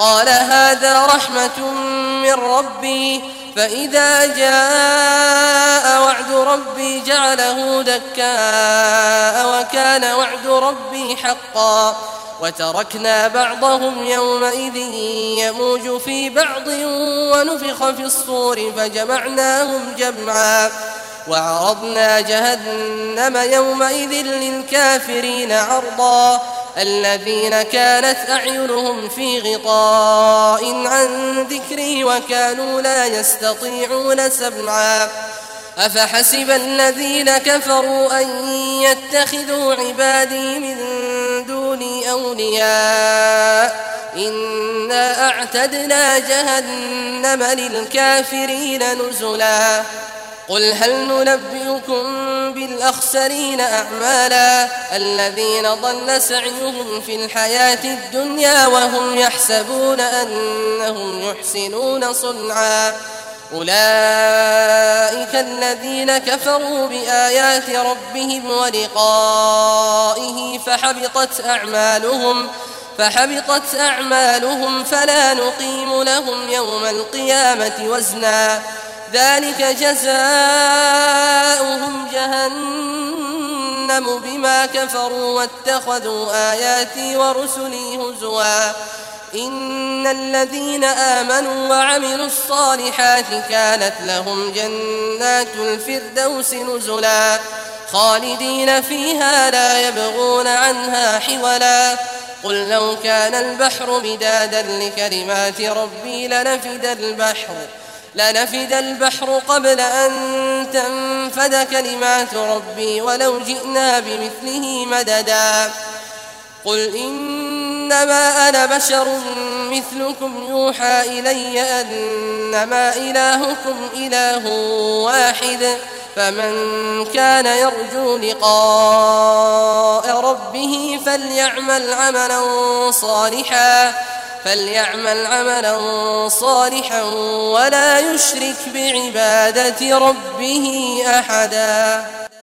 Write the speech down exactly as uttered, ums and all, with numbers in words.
قال هذا رحمة من ربي فإذا جاء وعد ربي جعله دكاء وكان وعد ربي حقا وتركنا بعضهم يومئذ يموج في بعض ونفخ في الصور فجمعناهم جمعا وعرضنا جهنم يومئذ للكافرين عرضا الذين كانت أعينهم في غطاء عن ذكري وكانوا لا يستطيعون سمعا أفحسب الذين كفروا أن يتخذوا عبادي من دوني أولياء إنا أعتدنا جهنم للكافرين نزلا قل هل ننبئكم بالأخسرين أعمالا الذين ضل سعيهم في الحياة الدنيا وهم يحسبون أنهم يحسنون صنعا أولئك الذين كفروا بآيات ربهم ولقائه فحبطت أعمالهم فحبطت أعمالهم فلا نقيم لهم يوم القيامة وزنا ذلك جزاؤهم جهنم بما كفروا واتخذوا آياتي ورسلي هزوا إن الذين آمنوا وعملوا الصالحات كانت لهم جنات الفردوس نزلا خالدين فيها لا يبغون عنها حولا قل لو كان البحر مدادا لكلمات ربي لنفد البحر لنفد البحر قبل أن تنفد كلمات ربي ولو جئنا بمثله مددا قل إنما أنا بشر مثلكم يوحى إلي أنما إلهكم إله واحد فمن كان يرجو لقاء ربه فليعمل عملا صالحا فليعمل عملا صالحا ولا يشرك بعبادة ربه أحدا.